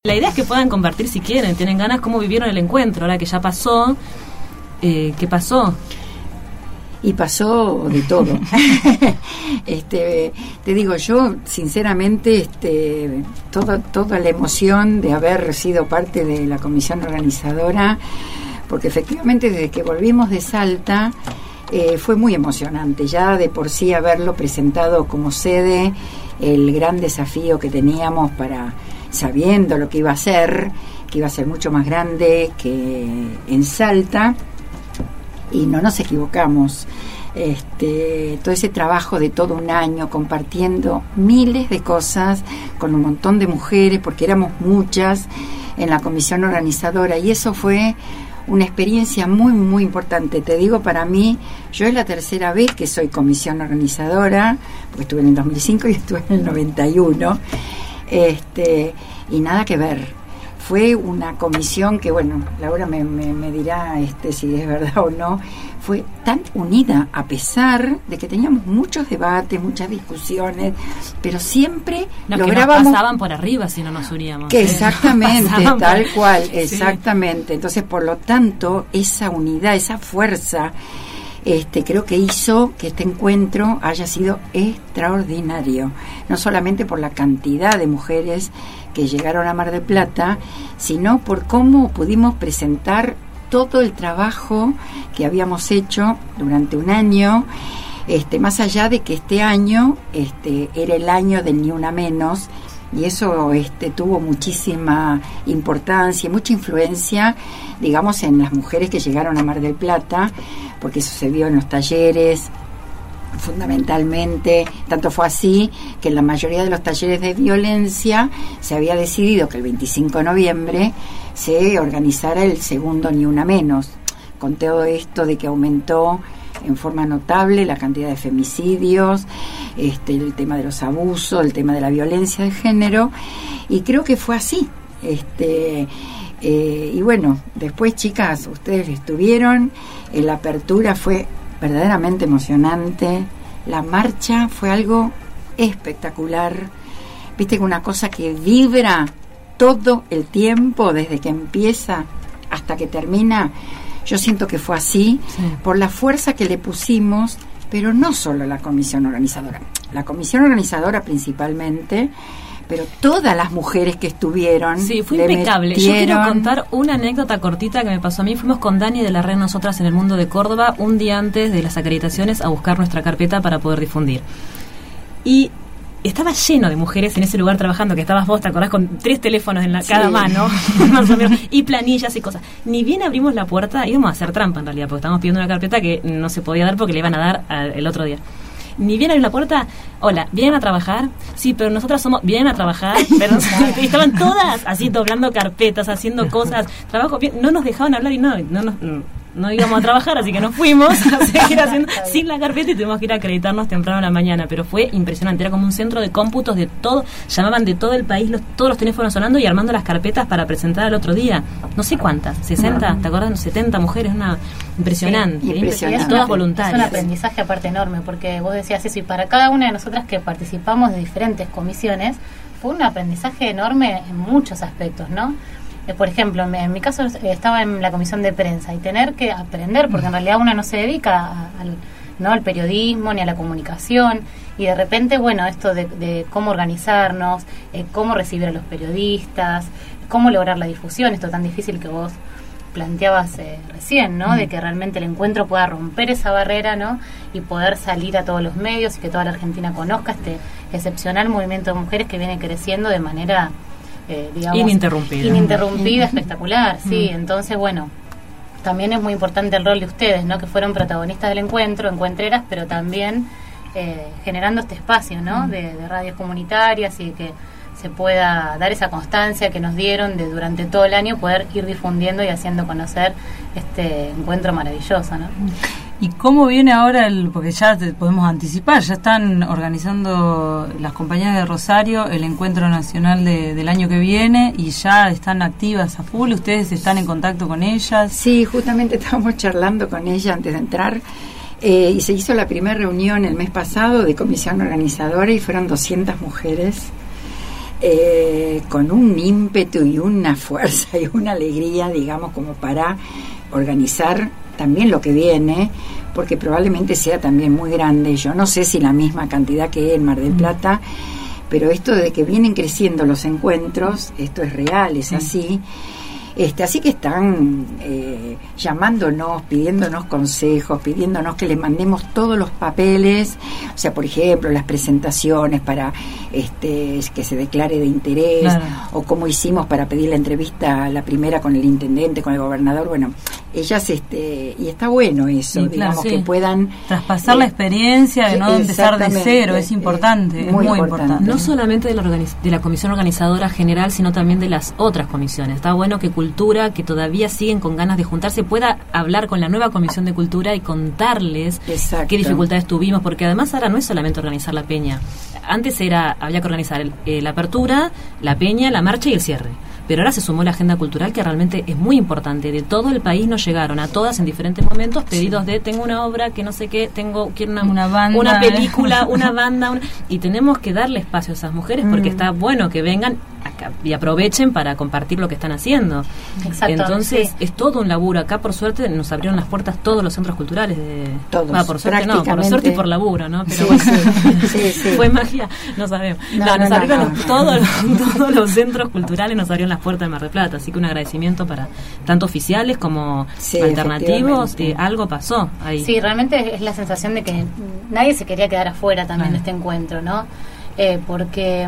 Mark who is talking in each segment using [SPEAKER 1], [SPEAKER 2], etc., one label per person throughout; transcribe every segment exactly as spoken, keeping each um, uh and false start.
[SPEAKER 1] La idea es que puedan compartir si quieren, tienen ganas, cómo vivieron el encuentro, ahora que ya pasó, eh, ¿qué pasó?
[SPEAKER 2] Y pasó de todo. este, te digo, yo sinceramente, este, toda, toda la emoción de haber sido parte de la comisión organizadora, porque efectivamente desde que volvimos de Salta, eh, fue muy emocionante, ya de por sí haberlo presentado como sede, el gran desafío que teníamos para, sabiendo lo que iba a ser, que iba a ser mucho más grande que en Salta, y no nos equivocamos. Este, todo ese trabajo de todo un año compartiendo miles de cosas con un montón de mujeres, porque éramos muchas en la comisión organizadora, y eso fue una experiencia muy muy importante. Te digo, para mí, yo es la tercera vez que soy comisión organizadora, porque estuve en el dos mil cinco y estuve en el noventa y uno, este, y nada que ver. Fue una comisión que, bueno, Laura me, me, me dirá este, si es verdad o no, fue tan unida, a pesar de que teníamos muchos debates, muchas discusiones, pero siempre
[SPEAKER 1] no,
[SPEAKER 2] lográbamos...
[SPEAKER 1] Que nos pasaban por arriba si no nos uníamos.
[SPEAKER 2] Que exactamente, tal
[SPEAKER 1] por...
[SPEAKER 2] cual,
[SPEAKER 1] sí.
[SPEAKER 2] exactamente. Entonces, por lo tanto, esa unidad, esa fuerza, este, creo que hizo que este encuentro haya sido extraordinario. No solamente por la cantidad de mujeres que llegaron a Mar del Plata, sino por cómo pudimos presentar todo el trabajo que habíamos hecho durante un año, este, más allá de que este año este, era el año del Ni Una Menos, y eso este, tuvo muchísima importancia, mucha influencia, digamos, en las mujeres que llegaron a Mar del Plata, porque eso se vio en los talleres, fundamentalmente. Tanto fue así que en la mayoría de los talleres de violencia se había decidido que el veinticinco de noviembre se organizara el segundo Ni Una Menos, con todo esto de que aumentó en forma notable la cantidad de femicidios, este, el tema de los abusos, el tema de la violencia de género, y creo que fue así. Este, eh, y bueno, después, chicas, ustedes estuvieron, en la apertura fue verdaderamente emocionante, la marcha fue algo espectacular, viste que una cosa que vibra todo el tiempo, desde que empieza hasta que termina. Yo siento que fue así, sí, por la fuerza que le pusimos, pero no solo la comisión organizadora, la comisión organizadora principalmente, pero todas las mujeres que estuvieron. Sí, fue impecable.
[SPEAKER 1] Metieron... Yo quiero contar una anécdota cortita que me pasó a mí. Fuimos con Dani de la red Nosotras en el Mundo de Córdoba un día antes de las acreditaciones a buscar nuestra carpeta para poder difundir. Y estaba lleno de mujeres en ese lugar trabajando, que estabas vos, ¿te acordás? Con tres teléfonos en la, sí, cada mano, más o menos, y planillas y cosas. Ni bien abrimos la puerta, íbamos a hacer trampa en realidad, porque estábamos pidiendo una carpeta que no se podía dar porque le iban a dar a, el otro día. Ni bien abrimos la puerta, hola, ¿vienen a trabajar? Sí, pero nosotras somos, ¿vienen a trabajar? Pero y estaban todas así doblando carpetas, haciendo cosas, trabajo bien, no nos dejaban hablar y no, no nos... No. No íbamos a trabajar, así que nos fuimos a seguir haciendo sin la carpeta y tuvimos que ir a acreditarnos temprano a la mañana, pero fue impresionante, era como un centro de cómputos de todo, llamaban de todo el país, los, todos los teléfonos sonando y armando las carpetas para presentar al otro día, no sé cuántas, sesenta, ¿te acuerdas? setenta mujeres, una impresionante,
[SPEAKER 2] sí, impresionante.
[SPEAKER 1] Y todas voluntarias.
[SPEAKER 3] Es un aprendizaje aparte enorme, porque vos decías eso, y para cada una de nosotras que participamos de diferentes comisiones, fue un aprendizaje enorme en muchos aspectos, ¿no? Por ejemplo, en mi caso estaba en la comisión de prensa y tener que aprender, porque en realidad uno no se dedica al, no al periodismo ni a la comunicación, y de repente, bueno, esto de, de cómo organizarnos, eh, cómo recibir a los periodistas, cómo lograr la difusión, esto tan difícil que vos planteabas eh, recién, ¿no? Mm. De que realmente el encuentro pueda romper esa barrera, ¿no? Y poder salir a todos los medios y que toda la Argentina conozca este excepcional movimiento de mujeres que viene creciendo de manera... Eh, digamos,
[SPEAKER 1] ininterrumpida,
[SPEAKER 3] ininterrumpida, espectacular, sí. Mm. Entonces, bueno, también es muy importante el rol de ustedes, ¿no? Que fueron protagonistas del encuentro, encuentreras, pero también eh, generando este espacio, ¿no? Mm. De, de radios comunitarias y que se pueda dar esa constancia que nos dieron de durante todo el año poder ir difundiendo y haciendo conocer este encuentro maravilloso, ¿no?
[SPEAKER 4] ¿Y cómo viene ahora el, porque ya te podemos anticipar, ya están organizando las compañías de Rosario el encuentro nacional de, del año que viene y ya están activas a full, ustedes están en contacto con ellas?
[SPEAKER 2] Sí, justamente estábamos charlando con ella antes de entrar eh, y se hizo la primera reunión el mes pasado de comisión organizadora y fueron doscientas mujeres. eh, con un ímpetu y una fuerza y una alegría, digamos, como para organizar también lo que viene, porque probablemente sea también muy grande. Yo no sé si la misma cantidad que en Mar del Plata, pero esto de que vienen creciendo los encuentros, esto es real, es sí. así. Este, así que están eh, llamándonos, pidiéndonos consejos, pidiéndonos que les mandemos todos los papeles, o sea, por ejemplo, las presentaciones para este, que se declare de interés, claro. o como hicimos para pedir la entrevista, la primera con el intendente, con el gobernador. Bueno, ellas, este, y está bueno eso, sí, digamos, claro, sí. que puedan
[SPEAKER 4] traspasar eh, la experiencia de no empezar de cero, es importante, eh, es muy, muy importante. importante.
[SPEAKER 1] No solamente de la, organiz- de la comisión organizadora general, sino también de las otras comisiones. Está bueno que Cultura, que todavía siguen con ganas de juntarse, pueda hablar con la nueva Comisión de Cultura y contarles Exacto. qué dificultades tuvimos, porque además ahora no es solamente organizar la peña. Antes era había que organizar el, eh, la apertura, la peña, la marcha y el cierre. Pero ahora se sumó la agenda cultural, que realmente es muy importante. De todo el país nos llegaron a todas en diferentes momentos pedidos de tengo una obra, que no sé qué, tengo quiero una,
[SPEAKER 4] una, banda,
[SPEAKER 1] una película, una banda, una, y tenemos que darle espacio a esas mujeres porque mm. está bueno que vengan acá y aprovechen para compartir lo que están haciendo. Exacto, entonces sí. es todo un laburo. Acá por suerte nos abrieron las puertas todos los centros culturales de
[SPEAKER 2] todos.
[SPEAKER 1] Ah, por suerte no, por suerte y por laburo, ¿no? Pero
[SPEAKER 2] sí,
[SPEAKER 1] bueno,
[SPEAKER 2] sí, sí, sí.
[SPEAKER 1] fue magia, no sabemos. No, no,
[SPEAKER 2] no
[SPEAKER 1] nos
[SPEAKER 2] no,
[SPEAKER 1] abrieron
[SPEAKER 2] no,
[SPEAKER 1] los,
[SPEAKER 2] no.
[SPEAKER 1] todos, los, todos los centros culturales nos abrieron las puertas de Mar del Plata, así que un agradecimiento para tanto oficiales como
[SPEAKER 2] sí,
[SPEAKER 1] alternativos. Eh, algo pasó ahí.
[SPEAKER 3] Sí, realmente es la sensación de que nadie se quería quedar afuera también ah. de este encuentro, ¿no? Eh, porque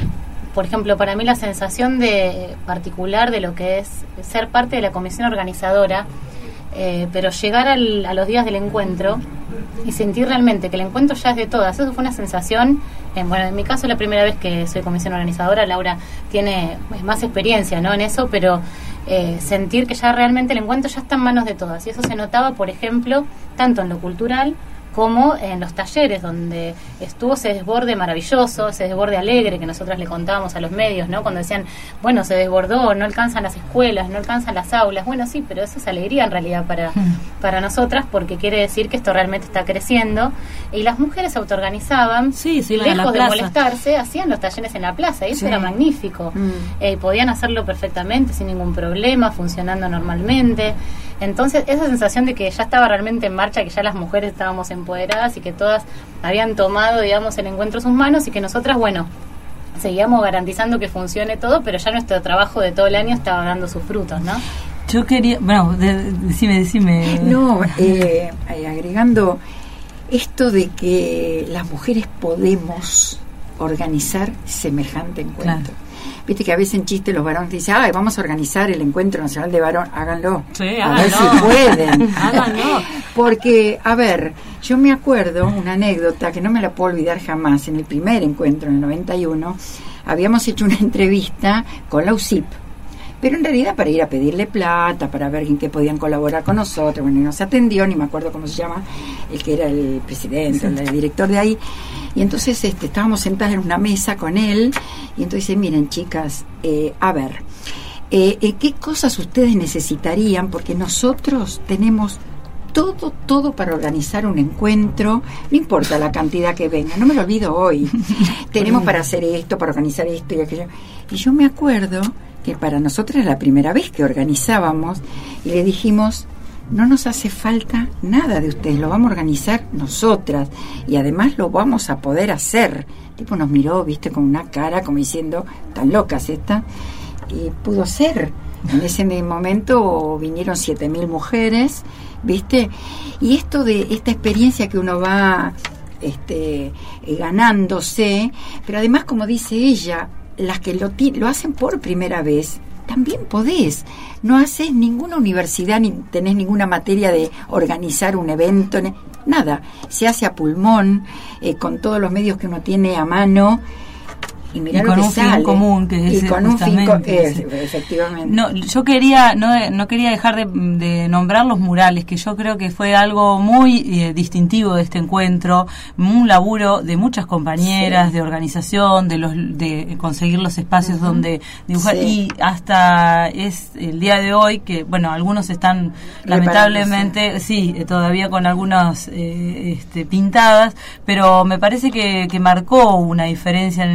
[SPEAKER 3] por ejemplo, para mí la sensación de particular de lo que es ser parte de la comisión organizadora, eh, pero llegar al, a los días del encuentro y sentir realmente que el encuentro ya es de todas, eso fue una sensación, eh, bueno, en mi caso es la primera vez que soy comisión organizadora, Laura tiene más experiencia, ¿no?, en eso, pero eh, sentir que ya realmente el encuentro ya está en manos de todas, y eso se notaba, por ejemplo, tanto en lo cultural como en los talleres, donde estuvo ese desborde maravilloso, ese desborde alegre que nosotras le contábamos a los medios, ¿no? Cuando decían, bueno, se desbordó, no alcanzan las escuelas, no alcanzan las aulas. Bueno, sí, pero eso es alegría en realidad para, para nosotras, porque quiere decir que esto realmente está creciendo. Y las mujeres se autoorganizaban,
[SPEAKER 1] sí, sí,
[SPEAKER 3] lejos de molestarse, hacían los talleres en la plaza, y eso sí. era magnífico. Mm. Eh, podían hacerlo perfectamente, sin ningún problema, funcionando normalmente. Entonces, esa sensación de que ya estaba realmente en marcha, que ya las mujeres estábamos empoderadas y que todas habían tomado, digamos, el encuentro en sus manos, y que nosotras, bueno, seguíamos garantizando que funcione todo, pero ya nuestro trabajo de todo el año estaba dando sus frutos, ¿no?
[SPEAKER 4] Yo quería, bueno, de, decime, decime.
[SPEAKER 2] No, eh, agregando esto de que las mujeres podemos organizar semejante encuentro. Claro. Viste que a veces en chiste los varones dicen, ay, vamos a organizar el Encuentro Nacional de Varón, háganlo.
[SPEAKER 1] Sí,
[SPEAKER 2] a
[SPEAKER 1] háganlo.
[SPEAKER 2] ver si pueden.
[SPEAKER 1] Háganlo.
[SPEAKER 2] Porque, a ver, yo me acuerdo una anécdota que no me la puedo olvidar jamás. En el primer encuentro, en el noventa y uno, habíamos hecho una entrevista con la U C I P, pero en realidad para ir a pedirle plata, para ver en qué podían colaborar con nosotros. Bueno, y nos atendió, ni me acuerdo cómo se llama, el que era el presidente, el, el director de ahí. Y entonces este, estábamos sentadas en una mesa con él, y entonces dice, miren chicas, eh, a ver, eh, eh, ¿qué cosas ustedes necesitarían? Porque nosotros tenemos todo, todo para organizar un encuentro, no importa la cantidad que venga, no me lo olvido hoy. Tenemos para hacer esto, para organizar esto y aquello. Y yo me acuerdo que para nosotros era la primera vez que organizábamos, y le dijimos, no nos hace falta nada de ustedes, lo vamos a organizar nosotras, y además lo vamos a poder hacer. El tipo nos miró, viste, con una cara como diciendo, tan locas estas, y pudo ser. En ese momento vinieron siete mil mujeres, viste, y esto de esta experiencia que uno va este, eh, ganándose, pero además, como dice ella, las que lo, ti- lo hacen por primera vez, también podés. No haces ninguna universidad ni tenés ninguna materia de organizar un evento, ne- nada. Se hace a pulmón, eh, con todos los medios que uno tiene a mano. Y,
[SPEAKER 4] y con un
[SPEAKER 2] sale.
[SPEAKER 4] fin común, que es
[SPEAKER 2] y con un fin co- es,
[SPEAKER 4] sí.
[SPEAKER 2] efectivamente.
[SPEAKER 4] No, yo quería, no, no quería dejar de, de nombrar los murales, que yo creo que fue algo muy eh, distintivo de este encuentro, un laburo de muchas compañeras, sí. de organización, de los de conseguir los espacios uh-huh. donde dibujar, sí. y hasta es el día de hoy que, bueno, algunos están lamentablemente, sí, todavía con algunas eh, este, pintadas, pero me parece que, que marcó una diferencia en el encuentro,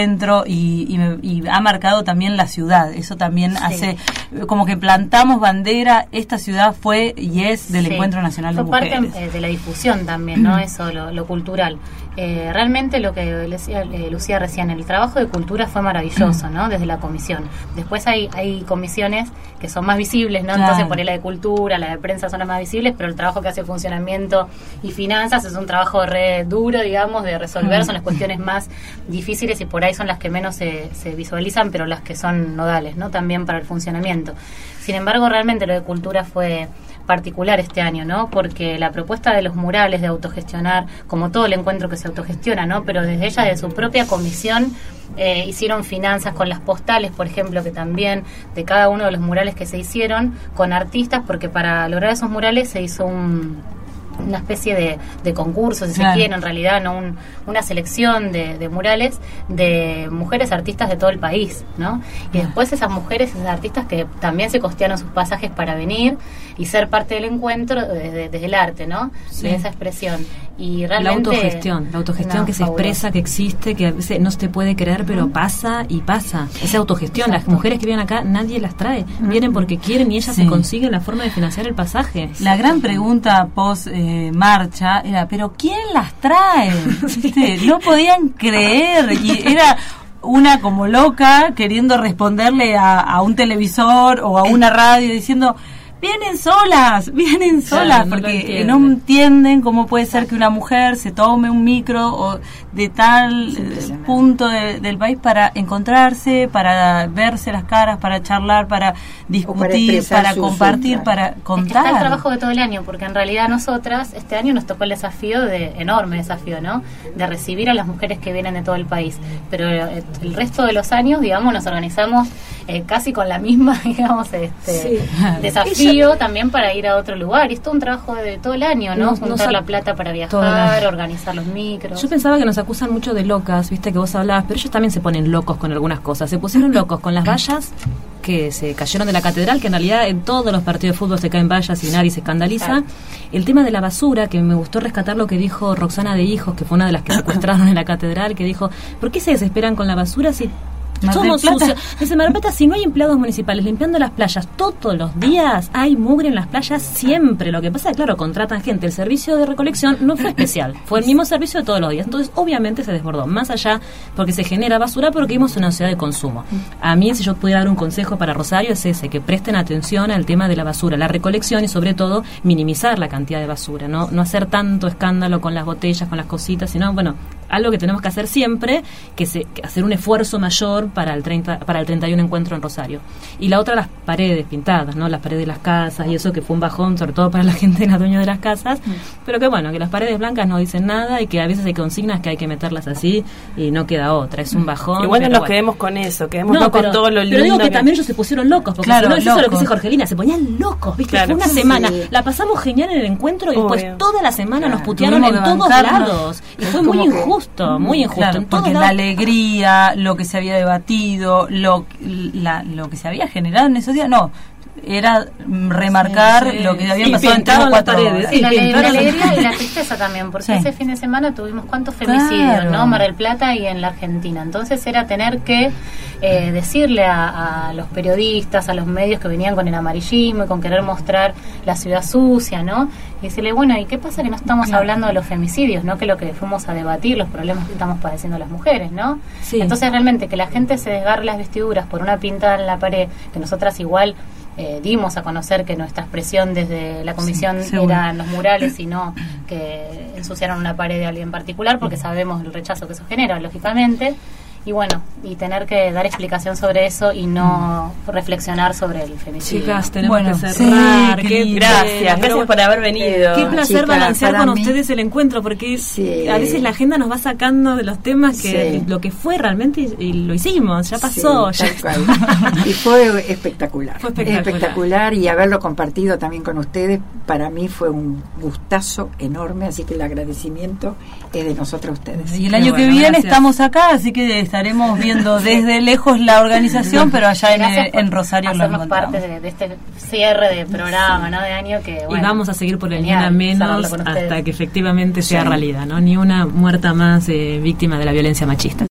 [SPEAKER 4] encuentro y, y, me, y ha marcado también la ciudad. Eso también
[SPEAKER 3] Sí.
[SPEAKER 4] hace, como que plantamos bandera, esta ciudad fue y es del
[SPEAKER 3] Sí.
[SPEAKER 4] Encuentro Nacional de
[SPEAKER 3] Fue
[SPEAKER 4] Mujeres.
[SPEAKER 3] parte eh, de la difusión también, ¿no? Eso, lo, lo cultural. Eh, realmente lo que decía eh, Lucía recién, el trabajo de cultura fue maravilloso, ¿no? Desde la comisión. Después hay, hay comisiones que son más visibles, ¿no?
[SPEAKER 4] Claro.
[SPEAKER 3] Entonces por ahí la de cultura, la de prensa son las más visibles, pero el trabajo que hace funcionamiento y finanzas es un trabajo re duro, digamos, de resolver,
[SPEAKER 4] Mm.
[SPEAKER 3] son las cuestiones más difíciles y por ahí son las que menos se, se visualizan, pero las que son nodales, ¿no? También para el funcionamiento. Sin embargo, realmente lo de cultura fue particular este año, ¿no? Porque la propuesta de los murales, de autogestionar, como todo el encuentro que se autogestiona, ¿no? Pero desde ella, de su propia comisión, eh, hicieron finanzas con las postales, por ejemplo, que también de cada uno de los murales que se hicieron, con artistas, porque para lograr esos murales se hizo un... una especie de, de concurso, si
[SPEAKER 4] Claro.
[SPEAKER 3] se quiere, en realidad, no un, una selección de, de murales de mujeres artistas de todo el país, ¿no? Y después esas mujeres, esas artistas que también se costearon sus pasajes para venir y ser parte del encuentro desde, desde el arte, ¿no?
[SPEAKER 1] Sí.
[SPEAKER 3] De esa expresión. Y
[SPEAKER 1] La
[SPEAKER 3] realmente...
[SPEAKER 1] autogestión, la autogestión
[SPEAKER 3] no,
[SPEAKER 1] que se
[SPEAKER 3] fabuloso.
[SPEAKER 1] expresa, que existe, que a veces no se te puede creer, pero pasa y pasa. Esa autogestión,
[SPEAKER 3] Exacto.
[SPEAKER 1] las mujeres que vienen acá, nadie las trae. Vienen porque quieren y ellas
[SPEAKER 4] Sí.
[SPEAKER 1] se consiguen la forma de financiar el pasaje.
[SPEAKER 4] La gran pregunta post eh, marcha era, ¿pero quién las trae? ¿Viste? No podían creer y era una como loca queriendo responderle a, a un televisor o a una radio diciendo, vienen solas, vienen
[SPEAKER 1] Claro,
[SPEAKER 4] solas,
[SPEAKER 1] no lo
[SPEAKER 4] porque
[SPEAKER 1] entienden.
[SPEAKER 4] no entienden cómo puede ser que una mujer se tome un micro o de tal
[SPEAKER 2] Es
[SPEAKER 4] eh,
[SPEAKER 2] impresionante.
[SPEAKER 4] punto de- del país para encontrarse, para verse las caras, para charlar, para discutir,
[SPEAKER 2] expresar
[SPEAKER 4] para
[SPEAKER 2] sus-
[SPEAKER 4] compartir,
[SPEAKER 2] claro.
[SPEAKER 4] para
[SPEAKER 3] Es que
[SPEAKER 4] contar.
[SPEAKER 3] está el trabajo de todo el año, porque en realidad nosotras, este año nos tocó el desafío, de enorme desafío, ¿no? De recibir a las mujeres que vienen de todo el país. Pero eh, el resto de los años, digamos, nos organizamos eh, casi con la misma, digamos, este
[SPEAKER 2] Sí.
[SPEAKER 3] desafío también para ir a otro lugar. Y es todo un trabajo de todo el año, ¿no?
[SPEAKER 1] No- no
[SPEAKER 3] Juntar
[SPEAKER 1] sal-
[SPEAKER 3] la plata para
[SPEAKER 1] todo el
[SPEAKER 3] viajar,
[SPEAKER 1] año.
[SPEAKER 3] organizar los micros.
[SPEAKER 1] Yo pensaba que nos acusan mucho de locas, viste que vos hablabas, pero ellos también se ponen locos con algunas cosas. Se pusieron locos con las vallas que se cayeron de la catedral, que en realidad en todos los partidos de fútbol se caen vallas y nadie se escandaliza. El tema de la basura, que me gustó rescatar lo que dijo Roxana de Hijos, que fue una de las que secuestraron en la catedral, que dijo, ¿por qué se desesperan con la basura si
[SPEAKER 4] Mar del
[SPEAKER 1] somos
[SPEAKER 4] Plata.
[SPEAKER 1] sucios? Dice, Mar del Plata, si no hay empleados municipales limpiando las playas todos los días, hay mugre en las playas siempre. Lo que pasa es que, claro, contratan gente. El servicio de recolección no fue especial, fue el mismo servicio de todos los días. Entonces, obviamente se desbordó. Más allá, porque se genera basura, porque vivimos en una ciudad de consumo. A mí, si yo pudiera dar un consejo para Rosario, es ese, que presten atención al tema de la basura, la recolección y, sobre todo, minimizar la cantidad de basura. No, no hacer tanto escándalo con las botellas, con las cositas, sino, bueno, algo que tenemos que hacer siempre, que, se, que hacer un esfuerzo mayor para el treinta, para el treinta y uno encuentro en Rosario. Y la otra, las paredes pintadas, ¿no? Las paredes de las casas y eso, que fue un bajón, sobre todo para la gente, la dueña de las casas, pero que bueno, que las paredes blancas no dicen nada y que a veces hay consignas que hay que meterlas así y no queda otra, es un bajón.
[SPEAKER 5] Igual no
[SPEAKER 1] pero
[SPEAKER 5] nos
[SPEAKER 1] bueno.
[SPEAKER 5] quedemos con eso, quedémonos
[SPEAKER 1] No,
[SPEAKER 5] con
[SPEAKER 1] pero,
[SPEAKER 5] todo lo lindo.
[SPEAKER 1] pero digo que,
[SPEAKER 5] que-
[SPEAKER 1] también ellos se pusieron locos, porque
[SPEAKER 4] Claro,
[SPEAKER 1] si no es eso lo que
[SPEAKER 4] locos.
[SPEAKER 1] dice Jorgelina, se ponían locos, ¿viste?
[SPEAKER 5] Claro.
[SPEAKER 1] Fue una
[SPEAKER 2] Sí.
[SPEAKER 1] semana, la pasamos genial en el encuentro y después
[SPEAKER 5] Obvio.
[SPEAKER 1] toda la semana nos
[SPEAKER 2] Claro.
[SPEAKER 1] putearon en
[SPEAKER 4] Tuvimos que
[SPEAKER 1] todos
[SPEAKER 4] bancarnos.
[SPEAKER 1] lados y fue
[SPEAKER 2] Como
[SPEAKER 1] muy
[SPEAKER 2] que-
[SPEAKER 1] injusto, muy injusto.
[SPEAKER 4] Claro,
[SPEAKER 1] en todos
[SPEAKER 4] porque la
[SPEAKER 1] lados.
[SPEAKER 4] alegría, lo que se había debatido, lo, la, lo que se había generado en esos días, no, era mm, remarcar
[SPEAKER 1] Sí, sí.
[SPEAKER 4] lo que había
[SPEAKER 1] Sí,
[SPEAKER 4] pasado en tres
[SPEAKER 1] pintaron
[SPEAKER 4] o
[SPEAKER 1] las
[SPEAKER 4] cuatro
[SPEAKER 1] paredes,
[SPEAKER 4] horas.
[SPEAKER 1] sí.
[SPEAKER 3] la, la
[SPEAKER 1] pintaron-
[SPEAKER 3] alegría y la tristeza también, porque
[SPEAKER 4] Sí.
[SPEAKER 3] ese fin de semana tuvimos cuántos femicidios,
[SPEAKER 4] Claro.
[SPEAKER 3] ¿no? Mar del Plata y en la Argentina. Entonces era tener que eh, decirle a, a los periodistas, a los medios que venían con el amarillismo y con querer mostrar la ciudad sucia, ¿no? Y decirle, bueno, ¿y qué pasa que no estamos
[SPEAKER 4] Claro.
[SPEAKER 3] hablando de los femicidios, ¿no? Que es lo que fuimos a debatir, los problemas que estamos padeciendo las mujeres, ¿no?
[SPEAKER 1] Sí.
[SPEAKER 3] Entonces realmente que la gente se desgarre las vestiduras por una pintada en la pared, que nosotras igual eh, dimos a conocer que nuestra expresión desde la comisión
[SPEAKER 4] Sí, seguro.
[SPEAKER 3] eran los murales y no que ensuciaron una pared de alguien particular, porque sabemos el rechazo que eso genera, lógicamente. Y bueno, y tener que dar explicación sobre eso y no reflexionar sobre el femicidio.
[SPEAKER 1] Chicas, tenemos
[SPEAKER 4] Bueno,
[SPEAKER 1] que
[SPEAKER 4] sí,
[SPEAKER 1] cerrar.
[SPEAKER 4] qué
[SPEAKER 1] Qué
[SPEAKER 4] lindo.
[SPEAKER 1] pena,
[SPEAKER 5] Gracias,
[SPEAKER 1] pero
[SPEAKER 5] gracias
[SPEAKER 1] bueno,
[SPEAKER 5] por haber venido.
[SPEAKER 1] Qué placer
[SPEAKER 2] Chicas,
[SPEAKER 1] balancear
[SPEAKER 2] para
[SPEAKER 1] con
[SPEAKER 2] mí-
[SPEAKER 1] ustedes el encuentro, porque
[SPEAKER 2] Sí.
[SPEAKER 1] a veces la agenda nos va sacando de los temas que
[SPEAKER 2] Sí.
[SPEAKER 1] lo que fue realmente y, y lo hicimos, ya pasó.
[SPEAKER 2] Sí,
[SPEAKER 1] ya
[SPEAKER 2] tal cual. Y fue espectacular.
[SPEAKER 1] Fue espectacular.
[SPEAKER 2] Espectacular, y haberlo compartido también con ustedes, para mí fue un gustazo enorme, así que el agradecimiento es de nosotros a ustedes.
[SPEAKER 4] Y el
[SPEAKER 1] Qué
[SPEAKER 4] año que
[SPEAKER 1] bueno,
[SPEAKER 4] viene
[SPEAKER 1] gracias.
[SPEAKER 4] estamos acá, así que estaremos viendo desde lejos la organización, pero allá en,
[SPEAKER 3] Gracias por
[SPEAKER 4] en Rosario lo
[SPEAKER 3] hacernos
[SPEAKER 4] encontramos.
[SPEAKER 3] parte de, de este cierre de programa, ¿no? De año que,
[SPEAKER 1] Y
[SPEAKER 3] bueno,
[SPEAKER 1] vamos a seguir por el
[SPEAKER 3] genial
[SPEAKER 1] Ni Una Menos
[SPEAKER 3] cerrarlo con ustedes.
[SPEAKER 1] hasta que efectivamente sea
[SPEAKER 2] Sí.
[SPEAKER 1] realidad, ¿no? Ni una muerta más eh, víctima de la violencia machista.